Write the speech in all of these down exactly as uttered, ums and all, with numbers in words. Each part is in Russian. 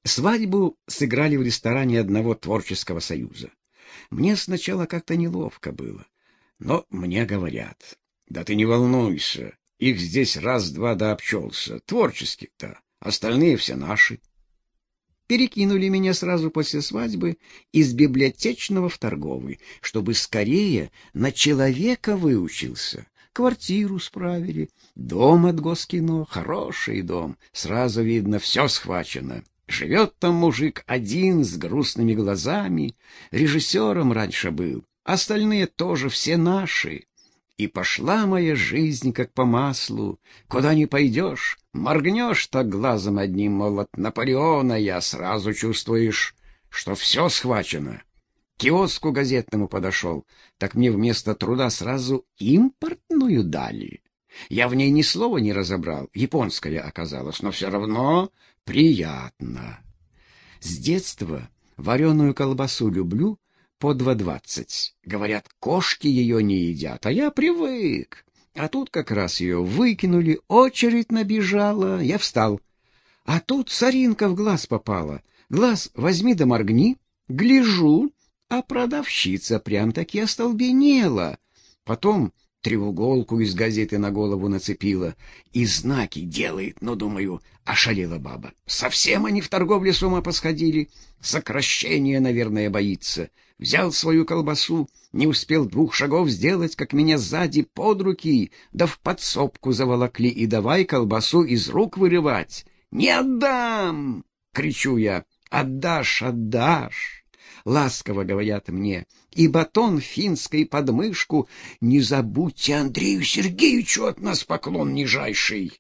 Свадьбу сыграли в ресторане одного творческого союза. Мне сначала как-то неловко было, но мне говорят: да ты не волнуйся, их здесь раз-два да обчелся, творческих-то, остальные все наши. Перекинули меня сразу после свадьбы из библиотечного в торговый, чтобы скорее на человека выучился. Квартиру справили, дом от Госкино, хороший дом, сразу видно, все схвачено. Живет там мужик один с грустными глазами, режиссером раньше был, остальные тоже все наши. И пошла моя жизнь как по маслу, куда ни пойдешь, моргнешь так глазом одним, мол, от Наполеона я, сразу чувствуешь, что все схвачено. К киоску газетному подошел, так мне вместо труда сразу импортную дали. Я в ней ни слова не разобрал, японская оказалась, но все равно приятно. С детства вареную колбасу люблю по два двадцать. Говорят, кошки ее не едят, а я привык. А тут как раз ее выкинули, очередь набежала, я встал. А тут соринка в глаз попала. Глаз возьми да моргни. Гляжу, а продавщица прям-таки остолбенела. Потом треуголку из газеты на голову нацепила и знаки делает. Ну, думаю, ошалела баба. Совсем они в торговле с ума посходили. Сокращение, наверное, боится. Взял свою колбасу, не успел двух шагов сделать, как меня сзади под руки, да в подсобку заволокли, и давай колбасу из рук вырывать. «Не отдам!» — кричу я. «Отдашь, отдашь!» Ласково говорят мне, и батон финской подмышку. Не забудьте Андрею Сергеевичу от нас поклон нижайший.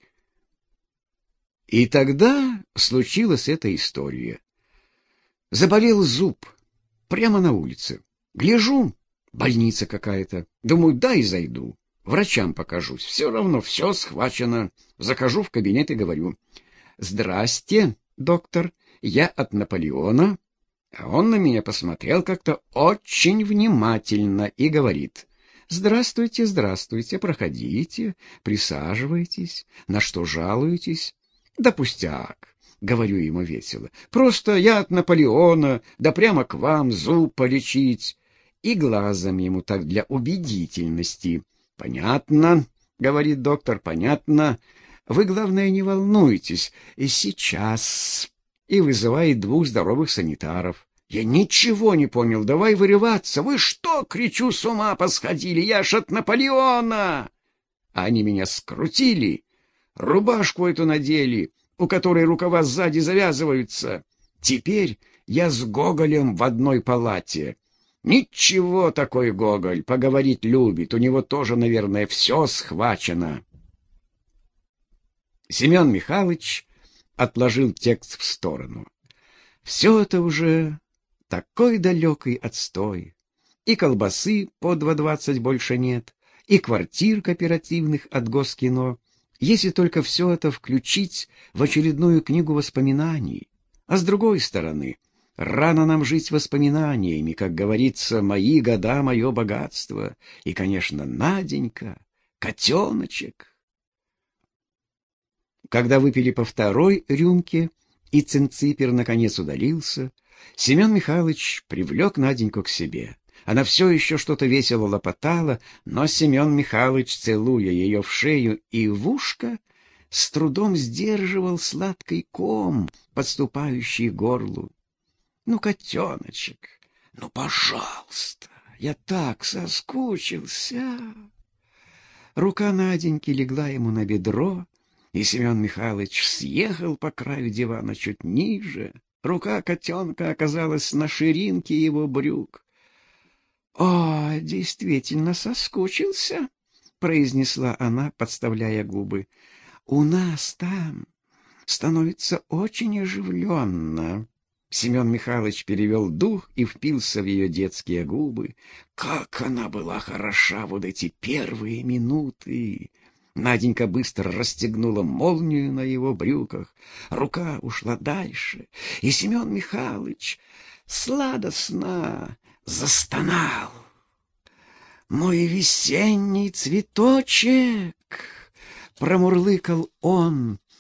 И тогда случилась эта история. Заболел зуб прямо на улице. Гляжу, больница какая-то. Думаю, дай зайду, врачам покажусь. Все равно все схвачено. Захожу в кабинет и говорю: «Здрасте, доктор, я от Наполеона». А он на меня посмотрел как-то очень внимательно и говорит: «Здравствуйте, здравствуйте, проходите, присаживайтесь. На что жалуетесь?» «Да пустяк», — говорю ему весело. «Просто я от Наполеона, да прямо к вам зуб полечить». И глазом ему так для убедительности. «Понятно», — говорит доктор, — «понятно. Вы, главное, не волнуйтесь. И сейчас...» И вызывает двух здоровых санитаров. Я ничего не понял. «Давай вырываться! Вы что, кричу, с ума посходили? Я ж от Наполеона!» Они меня скрутили, рубашку эту надели, у которой рукава сзади завязываются. Теперь я с Гоголем в одной палате. Ничего, такой Гоголь, поговорить любит. У него тоже, наверное, все схвачено. Семен Михайлович отложил текст в сторону. Все это уже такой далекий отстой. И колбасы по два двадцать больше нет, и квартир кооперативных от Госкино, если только все это включить в очередную книгу воспоминаний. А с другой стороны, рано нам жить воспоминаниями, как говорится, мои года, мое богатство. И, конечно, Наденька, котеночек. Когда выпили по второй рюмке, и цинципер наконец удалился, Семен Михайлович привлек Наденьку к себе. Она все еще что-то весело лопотала, но Семен Михайлович, целуя ее в шею и в ушко, с трудом сдерживал сладкий ком, подступающий к горлу. «Ну, котеночек, ну, пожалуйста, я так соскучился!» Рука Наденьки легла ему на бедро, и Семен Михайлович съехал по краю дивана чуть ниже. Рука котенка оказалась на ширинке его брюк. «О, действительно соскучился», — произнесла она, подставляя губы. «У нас там становится очень оживленно». Семен Михайлович перевел дух и впился в ее детские губы. Как она была хороша вот эти первые минуты! Наденька быстро расстегнула молнию на его брюках. Рука ушла дальше, и Семен Михайлович сладостно застонал. «Мой весенний цветочек!» — промурлыкал он,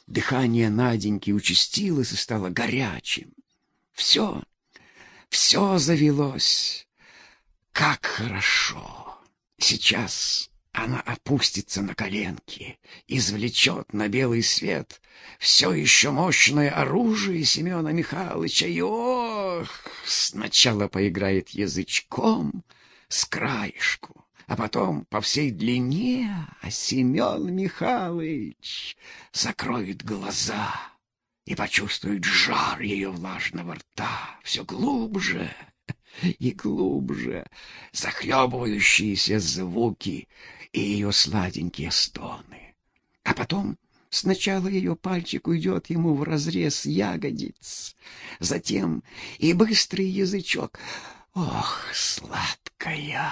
Дыхание Наденьки участилось и стало горячим. Все, все завелось. Как хорошо! Сейчас она опустится на коленки, извлечет на белый свет все еще мощное оружие Семена Михайловича и, ох, сначала поиграет язычком с краешку, а потом по всей длине, а Семен Михайлович закроет глаза и почувствует жар ее влажного рта все глубже и глубже, захлебывающиеся звуки и ее сладенькие стоны. А потом сначала ее пальчик уйдет ему вразрез ягодиц, затем и быстрый язычок. Ох, сладкая!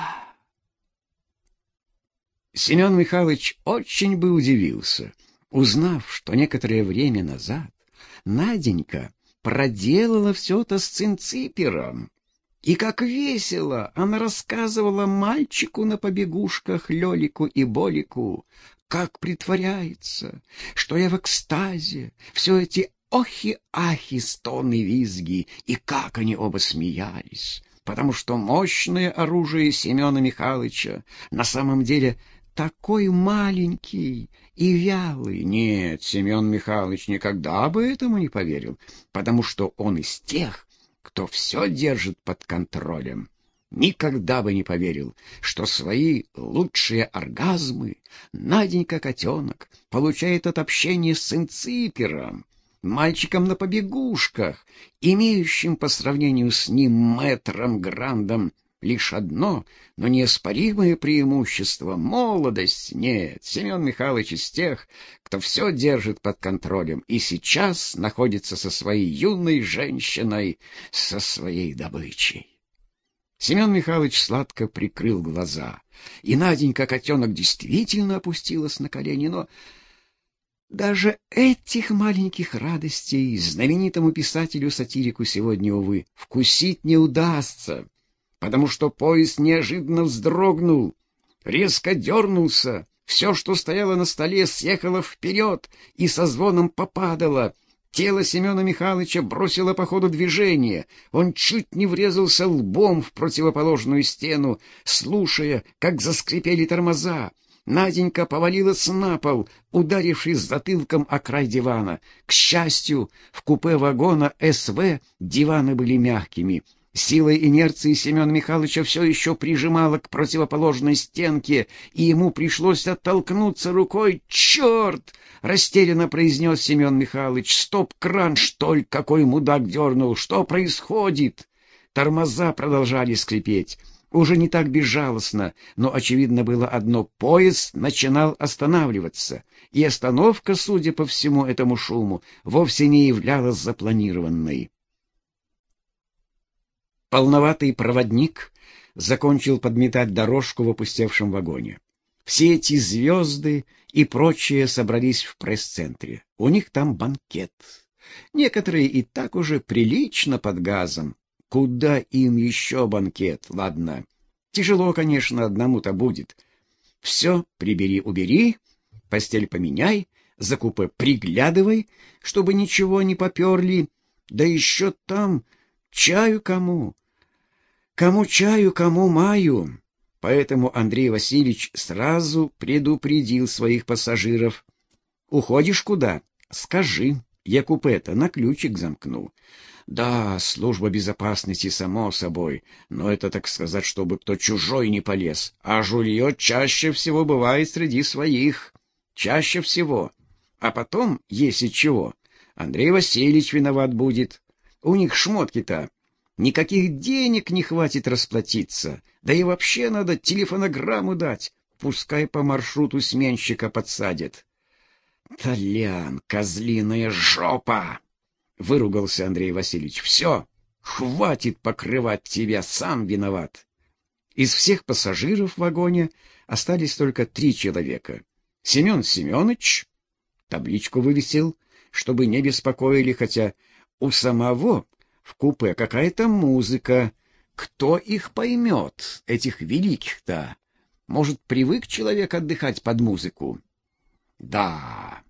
Семен Михайлович очень бы удивился, узнав, что некоторое время назад Наденька проделала все это с цинципером. И как весело она рассказывала мальчику на побегушках Лёлику и Болику, как притворяется, что я в экстазе, все эти охи-ахи, стоны, визги, и как они оба смеялись, потому что мощное оружие Семена Михайловича на самом деле такой маленький и вялый. Нет, Семен Михайлович никогда бы этому не поверил, потому что он из тех, кто все держит под контролем. Никогда бы не поверил, что свои лучшие оргазмы Наденька-котенок получает от общения с цинципером, мальчиком на побегушках, имеющим по сравнению с ним мэтром Грандом лишь одно, но неоспоримое преимущество — молодость. Нет, Семен Михайлович из тех, кто все держит под контролем и сейчас находится со своей юной женщиной, со своей добычей. Семен Михайлович сладко прикрыл глаза, и Наденька-котенок действительно опустилась на колени, но даже этих маленьких радостей знаменитому писателю-сатирику сегодня, увы, вкусить не удастся, потому что поезд неожиданно вздрогнул, резко дернулся, все, что стояло на столе, съехало вперед и со звоном попадало. Тело Семена Михайловича бросило по ходу движение. Он чуть не врезался лбом в противоположную стену, слушая, как заскрипели тормоза. Наденька повалилась на пол, ударившись затылком о край дивана. К счастью, в купе вагона СВ диваны были мягкими. Силой инерции Семена Михайловича все еще прижимало к противоположной стенке, и ему пришлось оттолкнуться рукой. «Черт!» — растерянно произнес Семен Михайлович. «Стоп-кран, что ли, какой мудак дернул? Что происходит?» Тормоза продолжали скрипеть. Уже не так безжалостно, но очевидно было одно — поезд начинал останавливаться, и остановка, судя по всему этому шуму, вовсе не являлась запланированной. Полноватый проводник закончил подметать дорожку в опустевшем вагоне. Все эти звезды и прочие собрались в пресс-центре. У них там банкет. Некоторые и так уже прилично под газом. Куда им еще банкет? Ладно, тяжело, конечно, одному-то будет. Все прибери-убери, постель поменяй, за купе приглядывай, чтобы ничего не поперли. Да еще там чаю кому? Кому чаю, кому маю. Поэтому Андрей Васильевич сразу предупредил своих пассажиров. Уходишь куда? Скажи, я купе-то на ключик замкну. Да, служба безопасности, само собой, но это, так сказать, чтобы кто чужой не полез. А жулье чаще всего бывает среди своих. Чаще всего. А потом, если чего, Андрей Васильевич виноват будет. У них шмотки-то. Никаких денег не хватит расплатиться. Да и вообще надо телефонограмму дать. Пускай по маршруту сменщика подсадят. «Толян, козлиная жопа!» — выругался Андрей Васильевич. «Все, хватит покрывать тебя, сам виноват». Из всех пассажиров в вагоне остались только три человека. Семен Семенович табличку вывесил, чтобы не беспокоили, хотя у самого в купе какая-то музыка. Кто их поймет, этих великих-то? Может, привык человек отдыхать под музыку? Да,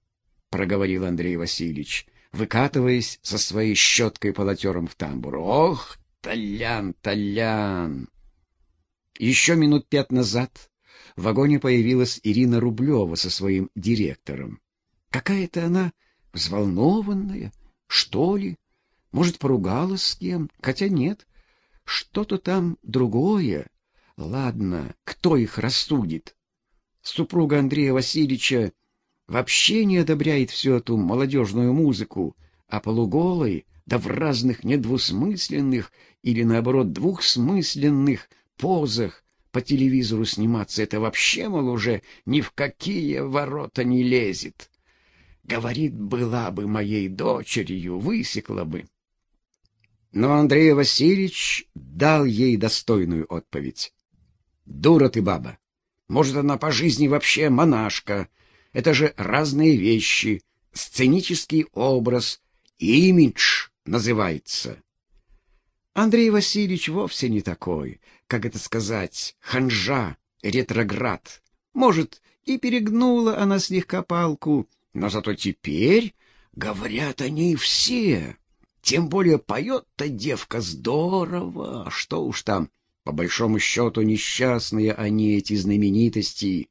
— проговорил Андрей Васильевич, выкатываясь со своей щеткой-полотером в тамбур. «Ох, Толян, Толян!» Еще минут пять назад в вагоне появилась Ирина Рублева со своим директором. Какая-то она взволнованная, что ли? Может, поругалась с кем? Хотя нет, что-то там другое. Ладно, кто их рассудит? Супруга Андрея Васильевича вообще не одобряет всю эту молодежную музыку, а полуголой, да в разных недвусмысленных или, наоборот, двухсмысленных позах по телевизору сниматься — это вообще, мол, уже ни в какие ворота не лезет. Говорит, была бы моей дочерью, высекла бы. Но Андрей Васильевич дал ей достойную отповедь. «Дура ты, баба! Может, она по жизни вообще монашка. Это же разные вещи, сценический образ, имидж называется». Андрей Васильевич вовсе не такой, как это сказать, ханжа, ретроград. Может, и перегнула она слегка палку, но зато теперь говорят о ней все. Тем более поет-то девка здорово. Что уж там, по большому счету, несчастные они, эти знаменитости.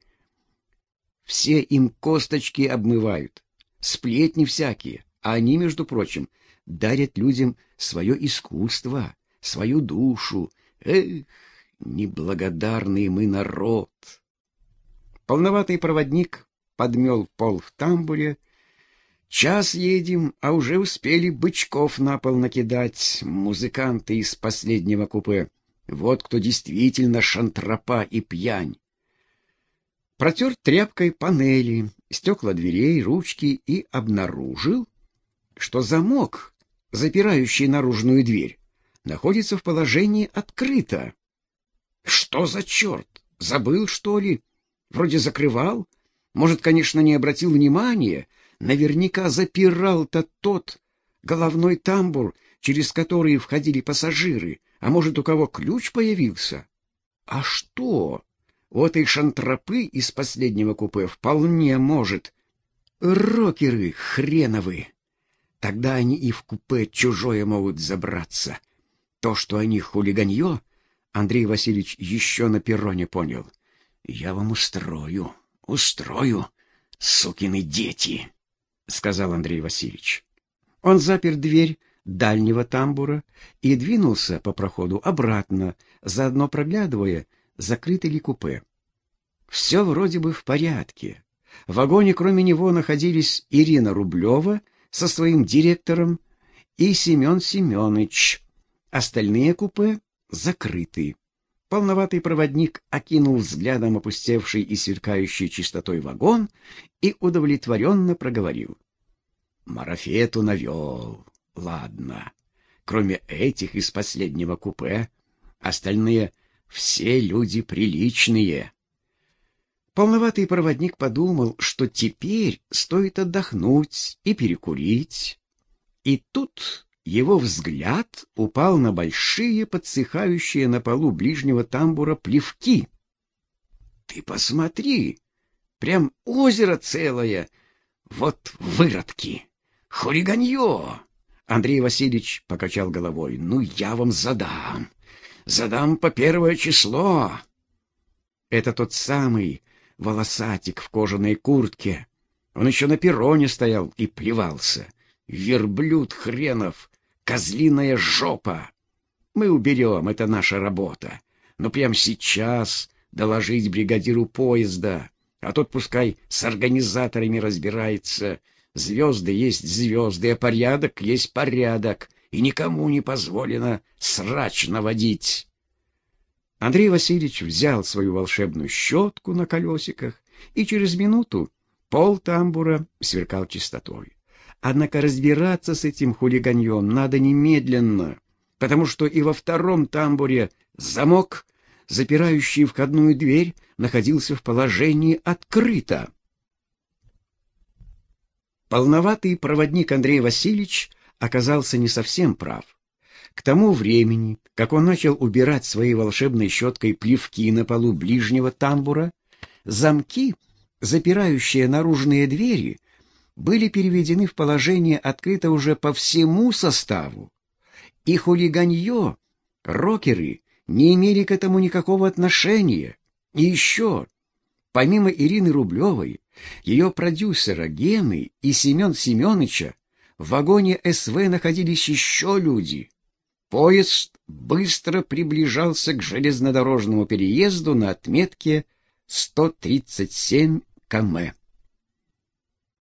Все им косточки обмывают, сплетни всякие, а они, между прочим, дарят людям свое искусство, свою душу. Эх, неблагодарный мы народ! Полноватый проводник подмел пол в тамбуре. Час едем, а уже успели бычков на пол накидать музыканты из последнего купе. Вот кто действительно шантропа и пьянь. Протер тряпкой панели, стекла дверей, ручки и обнаружил, что замок, запирающий наружную дверь, находится в положении открыто. Что за черт? Забыл, что ли? Вроде закрывал. Может, конечно, не обратил внимания. Наверняка запирал-то тот головной тамбур, через который входили пассажиры. А может, у кого ключ появился? А что? У этой шантропы из последнего купе вполне может. Рокеры хреновы. Тогда они и в купе чужое могут забраться. То, что они хулиганье, Андрей Васильевич еще на перроне понял. «Я вам устрою, устрою, сукины дети», — сказал Андрей Васильевич. Он запер дверь дальнего тамбура и двинулся по проходу обратно, заодно проглядывая, закрыто ли купе. Все вроде бы в порядке. В вагоне кроме него находились Ирина Рублева со своим директором и Семен Семенович. Остальные купе закрыты. Полноватый проводник окинул взглядом опустевший и сверкающий чистотой вагон и удовлетворенно проговорил. «Марафету навел. Ладно. Кроме этих из последнего купе, остальные все люди приличные». Полноватый проводник подумал, что теперь стоит отдохнуть и перекурить. И тут его взгляд упал на большие, подсыхающие на полу ближнего тамбура плевки. «Ты посмотри! Прям озеро целое! Вот выродки! Хулиганье!» Андрей Васильевич покачал головой. «Ну, я вам задам! Задам по первое число!» Это тот самый волосатик в кожаной куртке. Он еще на перроне стоял и плевался. Верблюд хренов! Козлиная жопа! Мы уберем, это наша работа. Но прямо сейчас доложить бригадиру поезда, а тот пускай с организаторами разбирается. Звезды есть звезды, а порядок есть порядок, и никому не позволено срач наводить. Андрей Васильевич взял свою волшебную щетку на колесиках, и через минуту пол тамбура сверкал чистотой. Однако разбираться с этим хулиганьем надо немедленно, потому что и во втором тамбуре замок, запирающий входную дверь, находился в положении открыто. Полноватый проводник Андрей Васильевич оказался не совсем прав. К тому времени, как он начал убирать своей волшебной щеткой плевки на полу ближнего тамбура, замки, запирающие наружные двери, были переведены в положение открыто уже по всему составу. И хулиганье рокеры не имели к этому никакого отношения. И еще, помимо Ирины Рублевой, ее продюсера Гены и Семен Семеныча, в вагоне СВ находились еще люди. Поезд быстро приближался к железнодорожному переезду на отметке сто тридцать семь километров.